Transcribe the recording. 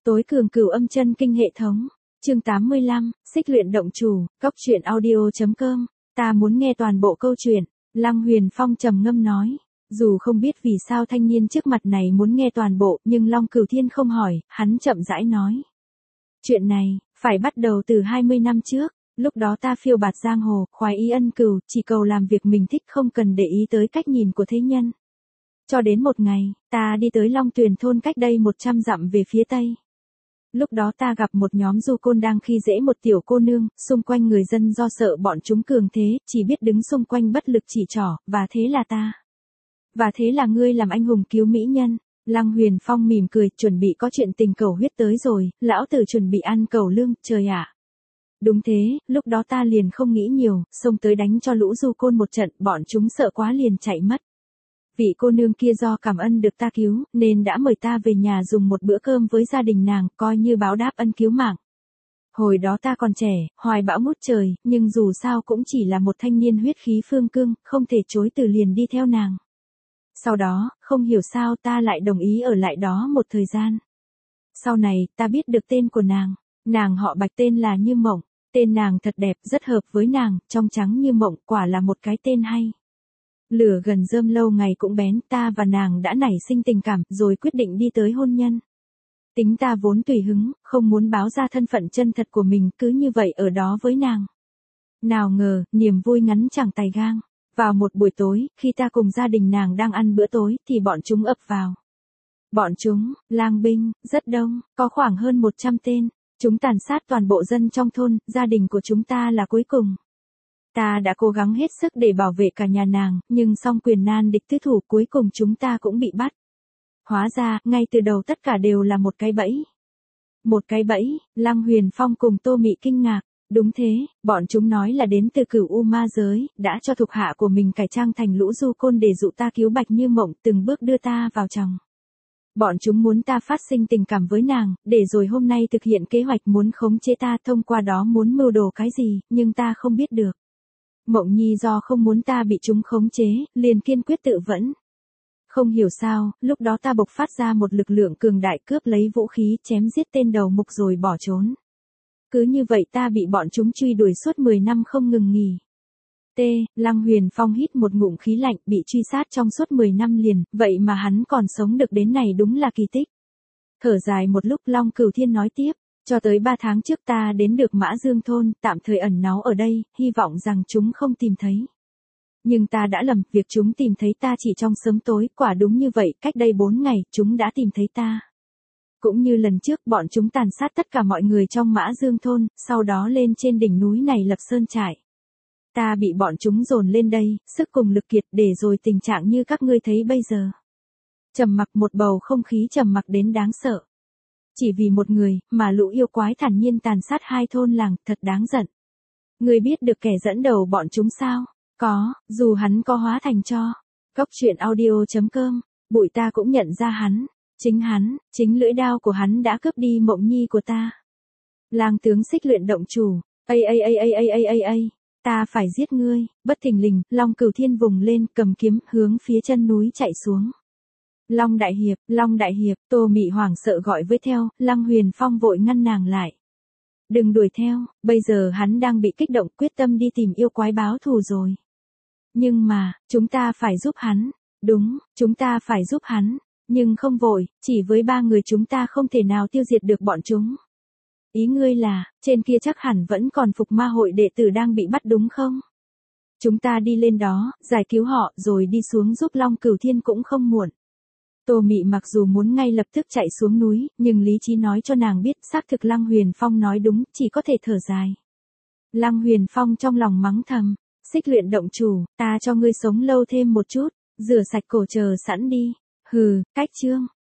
Tối cường cửu âm chân kinh hệ thống. Chương 85, xích luyện động chủ, góc truyện audio.com. Ta muốn nghe toàn bộ câu chuyện. Lăng Huyền Phong trầm ngâm nói. Dù không biết vì sao thanh niên trước mặt này muốn nghe toàn bộ, nhưng Long Cửu Thiên không hỏi, hắn chậm rãi nói. Chuyện này, phải bắt đầu từ 20 năm trước. Lúc đó ta phiêu bạt giang hồ, khoái ý ân cừu, chỉ cầu làm việc mình thích, không cần để ý tới cách nhìn của thế nhân. Cho đến một ngày, ta đi tới Long Tuyền thôn cách đây 100 dặm về phía tây. Lúc đó ta gặp một nhóm du côn đang khi dễ một tiểu cô nương, xung quanh người dân do sợ bọn chúng cường thế, chỉ biết đứng xung quanh bất lực chỉ trỏ, và thế là ta. Và thế là ngươi làm anh hùng cứu mỹ nhân. Lăng Huyền Phong mỉm cười, chuẩn bị có chuyện tình cầu huyết tới rồi, lão tử chuẩn bị ăn cầu lương, trời ạ. Đúng thế, lúc đó ta liền không nghĩ nhiều, xông tới đánh cho lũ du côn một trận, bọn chúng sợ quá liền chạy mất. Vị cô nương kia do cảm ơn được ta cứu, nên đã mời ta về nhà dùng một bữa cơm với gia đình nàng, coi như báo đáp ân cứu mạng. Hồi đó ta còn trẻ, hoài bão ngút trời, nhưng dù sao cũng chỉ là một thanh niên huyết khí phương cương, không thể chối từ liền đi theo nàng. Sau đó, không hiểu sao ta lại đồng ý ở lại đó một thời gian. Sau này, ta biết được tên của nàng họ Bạch, tên là Như Mộng, tên nàng thật đẹp, rất hợp với nàng, trong trắng như mộng, quả là một cái tên hay. Lửa gần rơm lâu ngày cũng bén, ta và nàng đã nảy sinh tình cảm, rồi quyết định đi tới hôn nhân. Tính ta vốn tùy hứng, không muốn báo ra thân phận chân thật của mình, cứ như vậy ở đó với nàng. Nào ngờ, niềm vui ngắn chẳng tày gang. Vào một buổi tối, khi ta cùng gia đình nàng đang ăn bữa tối, thì bọn chúng ập vào. Bọn chúng, lang binh, rất đông, có khoảng hơn 100 tên. Chúng tàn sát toàn bộ dân trong thôn, gia đình của chúng ta là cuối cùng. Ta đã cố gắng hết sức để bảo vệ cả nhà nàng, nhưng song quyền nan địch tứ thủ, cuối cùng chúng ta cũng bị bắt. Hóa ra, ngay từ đầu tất cả đều là một cái bẫy. Một cái bẫy, Lăng Huyền Phong cùng Tô Mị kinh ngạc. Đúng thế, bọn chúng nói là đến từ Cửu U ma giới, đã cho thuộc hạ của mình cải trang thành lũ du côn để dụ ta cứu Bạch Như Mộng, từng bước đưa ta vào chồng. Bọn chúng muốn ta phát sinh tình cảm với nàng, để rồi hôm nay thực hiện kế hoạch muốn khống chế ta, thông qua đó muốn mưu đồ cái gì, nhưng ta không biết được. Mộng Nhi do không muốn ta bị chúng khống chế, liền kiên quyết tự vẫn. Không hiểu sao, lúc đó ta bộc phát ra một lực lượng cường đại, cướp lấy vũ khí, chém giết tên đầu mục rồi bỏ trốn. Cứ như vậy ta bị bọn chúng truy đuổi suốt 10 năm không ngừng nghỉ. Lăng Huyền Phong hít một ngụm khí lạnh, bị truy sát trong suốt 10 năm liền, vậy mà hắn còn sống được đến này đúng là kỳ tích. Thở dài một lúc, Long Cửu Thiên nói tiếp, cho tới 3 tháng trước ta đến được Mã Dương thôn, tạm thời ẩn náu ở đây, hy vọng rằng chúng không tìm thấy. Nhưng ta đã lầm, việc chúng tìm thấy ta chỉ trong sớm tối, quả đúng như vậy, cách đây 4 ngày, chúng đã tìm thấy ta. Cũng như lần trước, bọn chúng tàn sát tất cả mọi người trong Mã Dương thôn, sau đó lên trên đỉnh núi này lập sơn trại. Ta bị bọn chúng dồn lên đây, sức cùng lực kiệt, để rồi tình trạng như các ngươi thấy bây giờ. Trầm mặc, một bầu không khí trầm mặc đến đáng sợ. Chỉ vì một người, mà lũ yêu quái thản nhiên tàn sát 2 thôn làng, thật đáng giận. Ngươi biết được kẻ dẫn đầu bọn chúng sao? Có, dù hắn có hóa thành tro. Góc truyện audio.com, bụi ta cũng nhận ra hắn. Chính lưỡi đao của hắn đã cướp đi Mộng Nhi của ta. Lang tướng xích luyện động chủ, ta phải giết ngươi. Bất thình lình, Long Cửu Thiên vùng lên, cầm kiếm, hướng phía chân núi chạy xuống. Long Đại Hiệp, Tô Mị hoảng sợ gọi với theo, Lăng Huyền Phong vội ngăn nàng lại. Đừng đuổi theo, bây giờ hắn đang bị kích động, quyết tâm đi tìm yêu quái báo thù rồi. Nhưng mà, chúng ta phải giúp hắn. Đúng, chúng ta phải giúp hắn. Nhưng không vội, chỉ với 3 người chúng ta không thể nào tiêu diệt được bọn chúng. Ý ngươi là, trên kia chắc hẳn vẫn còn Phục Ma hội đệ tử đang bị bắt đúng không? Chúng ta đi lên đó, giải cứu họ, rồi đi xuống giúp Long Cửu Thiên cũng không muộn. Tô Mị mặc dù muốn ngay lập tức chạy xuống núi, nhưng lý trí nói cho nàng biết xác thực Lăng Huyền Phong nói đúng, chỉ có thể thở dài. Lăng Huyền Phong trong lòng mắng thầm, xích luyện động chủ, ta cho ngươi sống lâu thêm một chút, rửa sạch cổ chờ sẵn đi. Hừ, cách chương.